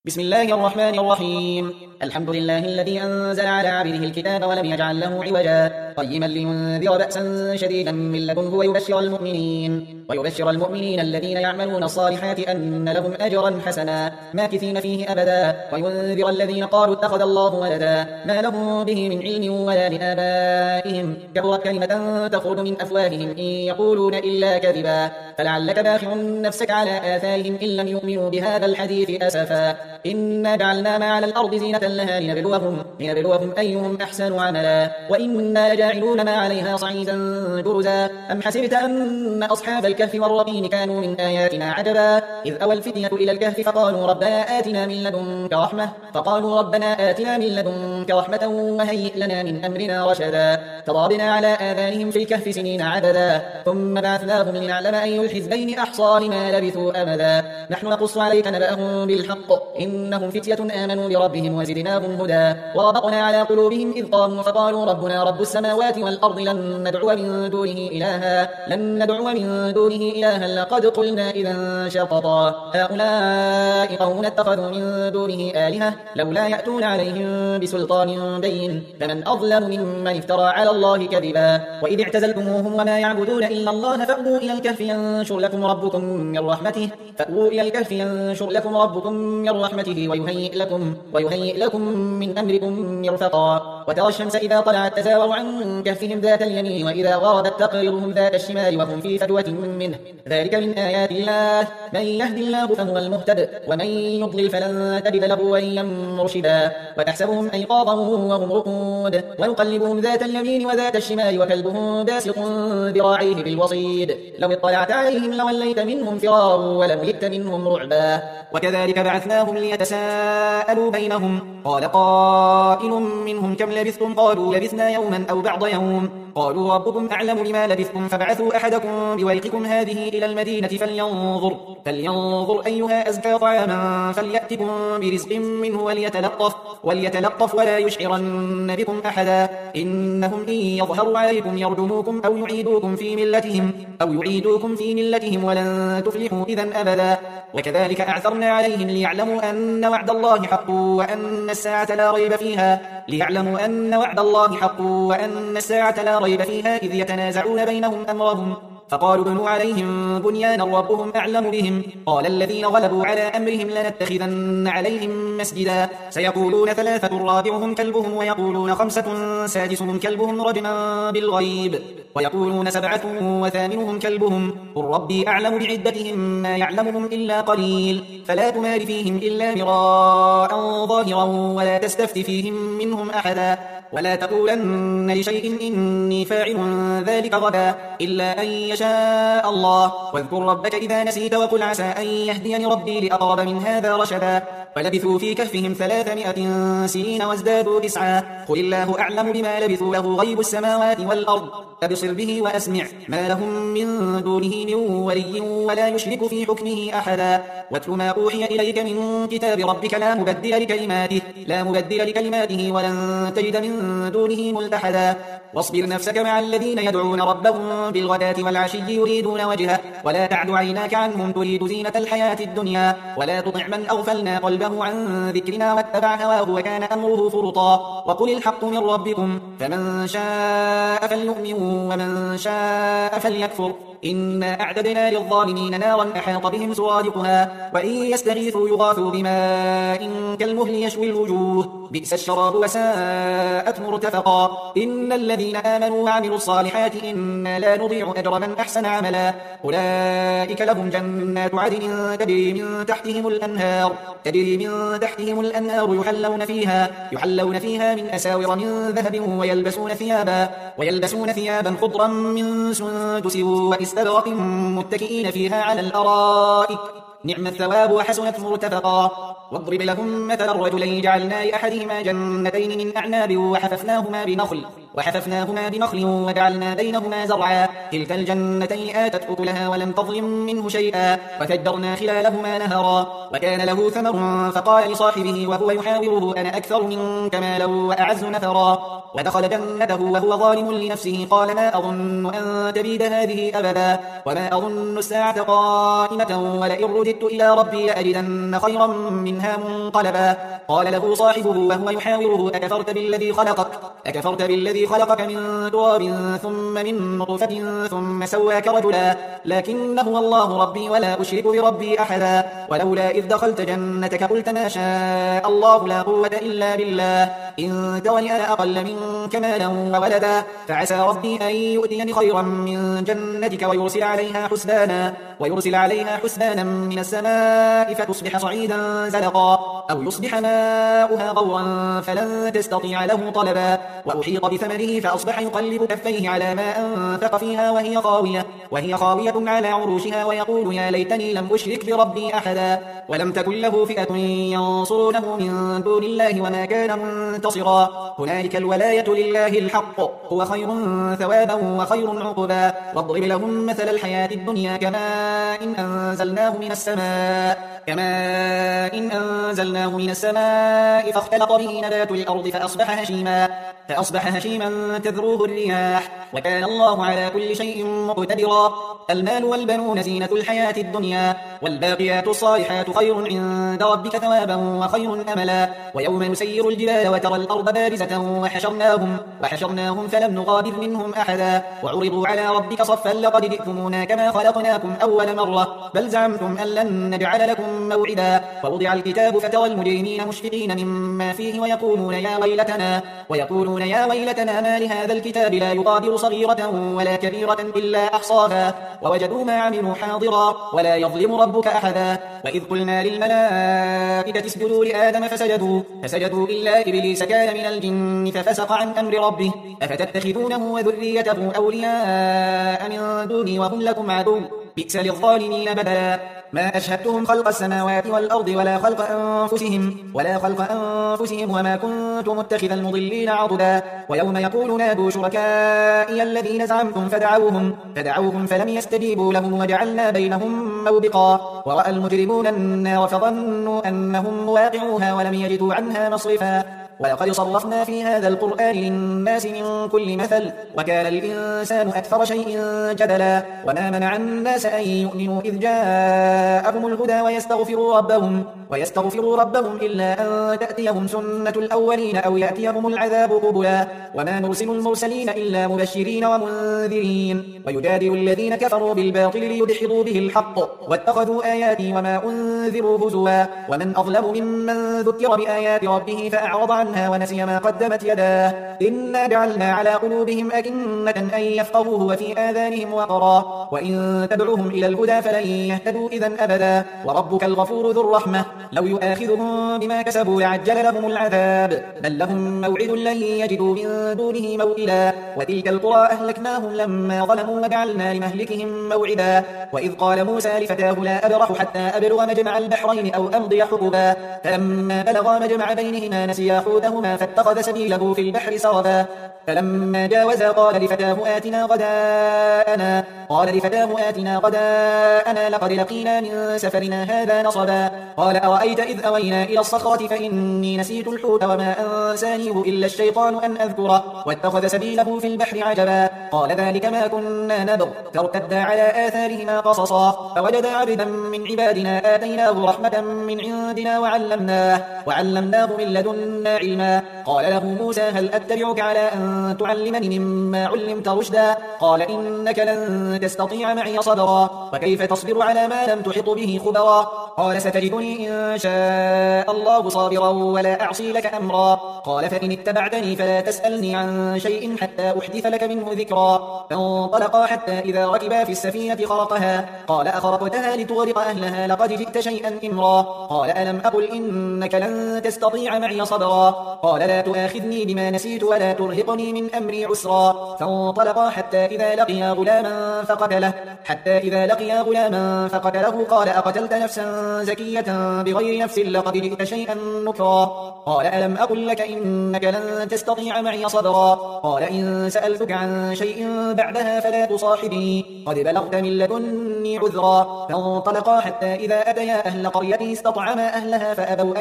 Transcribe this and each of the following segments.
بسم الله الرحمن الرحيم. الحمد لله الذي أنزل على عبده الكتاب ولم يجعل له عوجا قيما لينذر بأسا شديدا من لدنه ويبشر المؤمنين الذين يعملون الصالحات أن لهم أجرا حسنا ماكثين فيه أبدا وينذر الذين قالوا اتخذ الله ولدا ما لهم به من علم ولا لآبائهم كبرت كلمة تخرج من أفواههم إن يقولون إلا كذبا فلعلك باخع نفسك على آثارهم إن لم يؤمنوا بهذا الحديث أسفا إنا جعلنا ما على الأرض زينة لها لنبلوهم أيهم أحسن عملا وإنا لجاعلون ما عليها صعيدا جرزا أم حسبت أن أصحاب الكهف والرقيم كانوا من آياتنا عجبا إذ أوى الفتية إلى الكهف فقالوا ربنا آتنا من لدنك رحمة وهيئ لنا من أمرنا رشدا فضربنا على آذانهم في الكهف سنين عددا ثم بعثناهم لنعلم أي الحزبين أحصى لما لبثوا أمدا نحن نقص عليك نبأهم بالحق إنهم فتية آمنوا بربهم وزدناهم هدى وربطنا على قلوبهم إذ قاموا فقالوا ربنا رب السماوات والأرض لن ندعو من دونه إلها لقد قلنا إذا شططا هؤلاء قوم اتخذوا من دونه آلهة لولا يأتون عليهم بسلطان بين فمن أظلم ممن افترى على الله كذبا وإذ اعتزلتموهم وما يعبدون إلا الله فأووا إلى الكهف ينشر لكم ربكم من رحمته ويهيئ لكم من أمركم مرفقا وترى الشمس إذا طلعت تزاور عن كهفهم ذات اليمين وإذا غربت تقرضهم ذات الشمال وهم في فجوة منه ذلك من آيات الله من يهد الله فهو المهتد ومن يضلل فلن تجد له وليا مرشدا وتحسبهم أيقاظا وهم رقود ونقلبهم ذات اليمين وذات الشمال وكلبهم باسط ذراعيه بالوصيد لو اطلعت عليهم لوليت منهم فرارا ولملئت منهم رعبا وكذلك بعثناهم ليتساءلوا بينهم قال قائل منهم كم لبثتم قالوا لبثنا يوما أو بعض يوم قالوا ربكم أعلم بما لبثتم فبعثوا أحدكم بورقكم هذه إلى المدينة فلينظر أيها أزكى طعاما فليأتكم برزق منه وليتلطف ولا يشعرن بكم أحدا إنهم إن يظهروا عليكم يرجموكم أو يعيدوكم في ملتهم ولن تفلحوا إذا أبدا وكذلك أعثرنا عليهم ليعلموا أن وعد الله حق وأن الساعة لا ريب فيها إذ يتنازعون بينهم أمرهم فقالوا ابنوا عليهم بنيانا ربهم أعلم بهم قال الذين غلبوا على أمرهم لنتخذن عليهم مسجدا سيقولون 3 رابعهم كلبهم ويقولون 5 سادسهم كلبهم رجما بالغيب ويقولون 7 وثامنهم كلبهم قل ربي أعلم بعدتهم ما يعلمهم إلا قليل فلا تمار فيهم إلا مراء ظاهرا ولا تستفت فيهم منهم أحدا ولا تقولن لشيء إني فاعل ذلك غدا إلا أن يشاء الله واذكر ربك إذا نسيت وقل عسى أن يهديني ربي لأقرب من هذا رشدا ولبثوا في كهفهم 300 سنين وازدادوا 9 قل الله أعلم بما لبثوا له غيب السماوات والأرض أبصر به وأسمع ما لهم من دونه من ولي ولا يشرك في حكمه أحدا واتل ما أوحي إليك من كتاب ربك لا مبدل لكلماته ولن تجد من دونه ملتحدا واصبر نفسك مع الذين يدعون ربهم بالغداة والعشي يريدون وجهه ولا تعد عيناك عنهم تريد زينة الحياة الدنيا ولا تطع من أغفلنا قلبه عن ذكرنا واتبع هواه وكان أمره فرطا وقل الحق من ربكم فمن شاء فليؤمن ومن شاء فليكفر إنا أعتدنا للظالمين نارا أحاط بهم سرادقها وإن يستغيثوا يغاثوا بماء كالمهل يشوي الوجوه بئس الشراب وساءت مرتفقا إن الذين آمنوا وعملوا الصالحات إنا لا نضيع أجر من أحسن عملا أولئك لهم جنات عدن تجري من تحتهم الأنهار يحلون فيها من أساور من ذهب ويلبسون ثيابا خضرا من سندس واستبرق متكئين فيها على الأرائك نعم الثواب وحسنت مرتفقا واضرب لهم مثل الرجلين جعلنا لأحدهما جنتين من أعناب وحففناهما بنخل وحففناهما بنخل وجعلنا بينهما زرعا تلك الجنتين آتت أكلها ولم تظلم منه شيئا وفجرنا خلالهما نهرا وكان له ثمر فقال لصاحبه وهو يحاوره أنا أكثر منك مالا وأعز نفرا ودخل جنته وهو ظالم لنفسه قال ما أظن أن تبيد هذه أبدا وما أظن الساعة قائمة ولئن رددت إلى ربي لأجدن خيرا منها منقلبا قال له صاحبه وهو يحاوره أكفرت بالذي خلقك من تراب ثم من نطفة ثم سواك رجلا لكن هو الله ربي ولا أشرك بربي أحدا ولولا إذ دخلت جنتك قلت ما شاء الله لا قوة إلا بالله إن تولي أنا أقل منك مالا وولدا فعسى ربي أن يؤتيني خيرا من جنتك ويرسل عليها حسبانا من السماء فتصبح صعيدا زلقا أو يصبح ماؤها غورا فلن تستطيع له طلبا وأحيط بثمره فأصبح يقلب كفيه على ما أنفق فيها وهي خاوية على عروشها ويقول يا ليتني لم أشرك بربي أحدا ولم تكن له فئة ينصرونه من دون الله وما كان منتصرا هنالك الولاية لله الحق هو خير ثوابا وخير عقبا واضرب لهم مثل الحياة الدنيا كماء إن أنزلناه من السماء فاختلط به نبات الأرض فأصبح هشيما تذروه الرياح وكان الله على كل شيء مقتدرا المال والبنون زينة الحياة الدنيا والباقيات الصالحات خير عند ربك ثوابا وخير أملا ويوم نسير الجبال وترى الأرض بارزة وحشرناهم فلم نغادر منهم أحدا وعرضوا على ربك صفا لقد جئتمونا كما خلقناكم أول مرة بل زعمتم أن لن نجعل لكم موعدا ووضع الكتاب فترى المجرمين مشفقين مما فيه ويقولون يا ويلتنا ما لهذا الكتاب لا يغادر صغيرة ولا كبيرة إلا أحصاها ووجدوا ما عملوا حاضرا ولا يظلم ربك أحدا وإذ قلنا للملائكة اسجدوا لآدم فسجدوا إلا إبليس كان من الجن ففسق عن أمر ربه أفتتخذونه وذريته أولياء من دوني وهم لكم عدو بئس للظالمين بدلا ما أشهدتهم خلق السماوات والأرض ولا خلق أنفسهم وما كنت متخذ المضلين عضدا ويوم يقول نادوا شركائي الذين زعمتم فدعوهم فلم يستجيبوا لهم وجعلنا بينهم موبقا ورأى المجرمون النار فظنوا أنهم مواقعوها ولم يجدوا عنها مصرفا ولقد صرفنا في هذا القرآن للناس من كل مثل وكان الإنسان أكثر شيء جدلا وما منع الناس أن يؤمنوا إذ جاءهم الهدى ويستغفروا ربهم إلا أن تأتيهم سنة الأولين أو يأتيهم العذاب قبلا وما نرسل المرسلين إلا مبشرين ومنذرين ويجادل الذين كفروا بالباطل ليدحضوا به الحق واتخذوا آياتي وما أنذروا هزوا ومن أظلم ممن ذكر بآيات ربه فأعرض عنها ونسي ما قدمت يداه إنا جعلنا على قلوبهم أكنة أن يفقهوه وفي آذانهم وقرا وإن تدعوهم إلى الهدى فلن يهتدوا إذا أبدا وربك الغفور ذو الرحمة لو يؤاخذهم بما كسبوا لعجل لهم العذاب بل لهم موعد لن يجدوا من دونه موئلا وتلك القرى أهلكناهم لما ظلموا وجعلنا لمهلكهم موعدا وإذ قال موسى لفتاه لا أبرح حتى أبلغ مجمع البحرين أو أمضي حقبا فلما بلغا مجمع بينهما نسيا حوتهما فاتخذ سبيله في البحر سربا فلما جاوزا قال لفتاه آتنا غداءنا لقد لقينا من سفرنا هذا نصبا قال أرأيت إذ أوينا إلى الصخرة فإني نسيت الحوت وما أنسانيه إلا الشيطان أن أذكره واتخذ سبيله في البحر عجبا قال ذلك ما كنا نبغ فارتدا على آثارهما قصصا فوجدا عبدا من عبادنا آتيناه رحمة من عندنا وعلمناه من لدنا علما قال له موسى هل أتبعك على أن تعلمني مما علمت رشدا قال إنك لن تستطيع معي صبرا وكيف تصبر على ما لم تحط به خبرا قال ستجدني إن شاء الله صابرا ولا أعصي لك أمرا قال فإن اتبعتني فلا تسألني عن شيء حتى أحدث لك منه ذكرا فانطلقا حتى إذا ركبا في السفينة خرقها قال أخرقتها لتغرق أهلها لقد جئت شيئا إمرا قال ألم أقل إنك لن تستطيع معي صبرا قال لا تؤاخذني بما نسيت ولا ترهقني من أمري عسرا فانطلقا حتى إذا لقيا غلاما فقتله قال أقتلت نفسا زكية بغير نفس لقد جئت شيئا نكرا قال ألم أقل لك إنك لن تستطيع معي صبرا قال إن سألتك عن شيء بعدها فلا تصاحبني قد بلغت من لدني عذرا فانطلقا حتى إذا أتيا أهل قرية استطعما أهلها فأبوا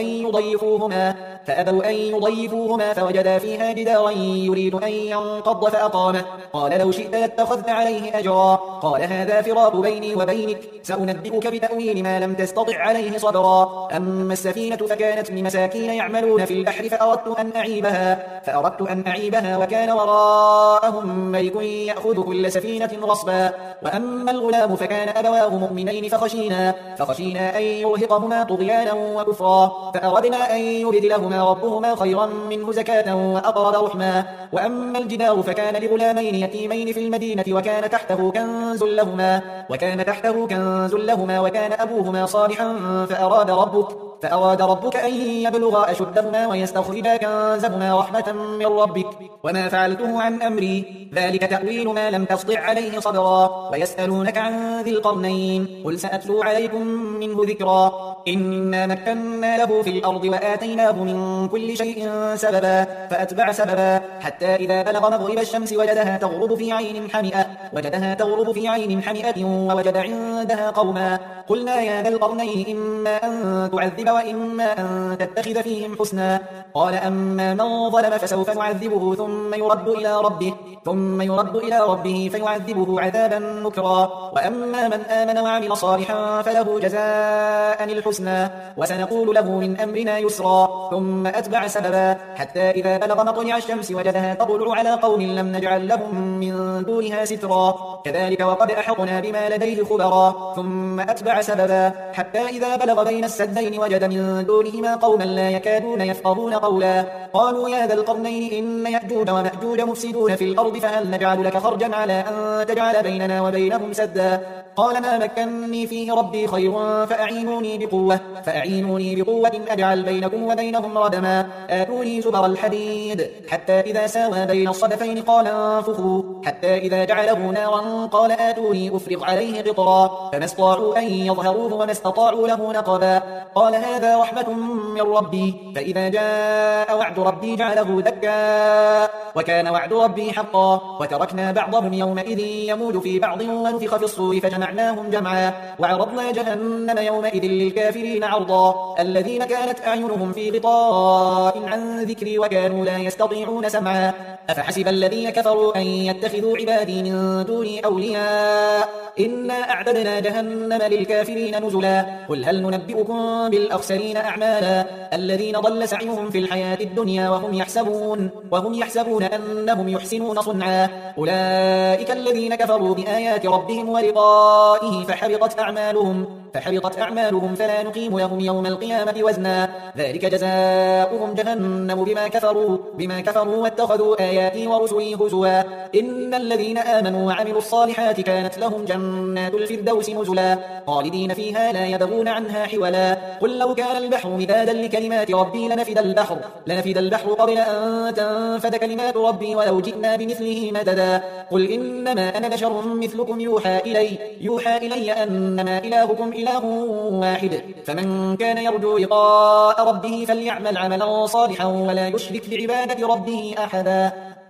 أن يضيفوهما فوجدا فيها جدارا يريد أن ينقض فأقامه قال لو شئت لاتخذت عليه أجرا قال هذا فراق بيني وبينك سأنبئك بتأويل ما لم تستطع عليه صبرا أما السفينة فكانت لمساكين يعملون في البحر فأردت أن أعيبها وكان وراءهم ملك يأخذ كل سفينة غصبا وأما الغلام فكان أبواه مؤمنين فخشينا أن يرهقهما طغيانا وكفرا فأردنا أن يبدلهما ربهما خيرا منه زكاة وأقرب رحما وأما الجدار فكان لغلامين يتيمين في المدينة وكان تحته كنز لهما وكان أبوهما صالحا فأراد ربك أن يبلغا أشدهما ويستخرجا كنزهما رحمة من ربك وما فعلته عن أمري ذلك تأويل ما لم تستطع عليه صبرا ويسألونك عن ذي القرنين قل سأتلو عليكم منه ذكرا إنا مكنا له في الأرض وآتيناه من كل شيء سببا فأتبع سببا حتى إذا بلغ مغرب الشمس وجدها تغرب في عين حمئة ووجد عندها قوما قلنا يا ذا القرنين إما أن تعذب وإما أن تتخذ فيهم حسنا قال أما من ظلم فسوف نعذبه ثم يرد إلى ربه فيعذبه عذابا نكرا وأما من آمن وعمل صالحا فله جزاء الحسنى وسنقول له من أمرنا يسرا ثم أتبع سببا حتى إذا بلغ مطلع الشمس وجدها تطلع على قوم لم نجعل لهم من دونها سترا كذلك وقد أحطنا بما لديه خبرا ثم أتبع سببا حتى إذا بلغ بين السدين وجد من دونهما قوما لا يكادون يفقهون قولا قالوا يا ذا القرنين إن يأجوج ومأجوج مفسدون في الأرض فهل نجعل لك خرجا على أن تجعل بيننا وبينهم سدا قال ما مكنني فيه ربي خير فأعينوني بقوة أجعل بينكم وبينهم ردما آتوني زبر الحديد حتى إذا ساوى بين الصدفين قال انفخوا حتى إذا جعله نارا قال آتوني أفرغ عليه قطرا فما استطاعوا أن يظهروه وما استطاعوا له نقبا قال هذا رحمة من ربي فإذا جاء وعد ربي جعله دكا وكان وعد ربي حقا وتركنا بعضهم يومئذ يموج في بعض ونفخ في الصور فجمعناهم جمعا وعرضنا جهنم يومئذ للكافرين عرضا الذين كانت أعينهم في غطاء عن ذكري وكانوا لا يستطيعون سمعا أفحسب الذين كفروا أن يتخذوا عبادي من دوني أولياء إنا أعتدنا جهنم للكافرين نزلا قل هل ننبئكم بالأخسرين أعمالا الذين ضل سعيهم في الحياة الدنيا وهم يحسبون أنهم يحسنون صنعا أولئك الذين كفروا بآيات ربهم ولقائه فحبطت أعمالهم فلا نقيم لهم يوم القيامة وزنا ذلك جزاؤهم جهنم بما كفروا واتخذوا آياتي ورسلي هزوا إن الذين آمنوا وعملوا الصالحات كانت لهم جنات الفردوس نزلا خالدين فيها لا يبغون عنها حولا قل لو كان البحر مدادا لكلمات ربي لنفد البحر قبل أن تنفد كلمات ربي ولو جئنا بمثله مددا قل إنما أنا بشر مثلكم يوحى إلي أنما إلهكم إله واحد فمن كان يرجو لقاء ربه فليعمل عملا صالحا ولا يشرك بعبادة ربه أحدا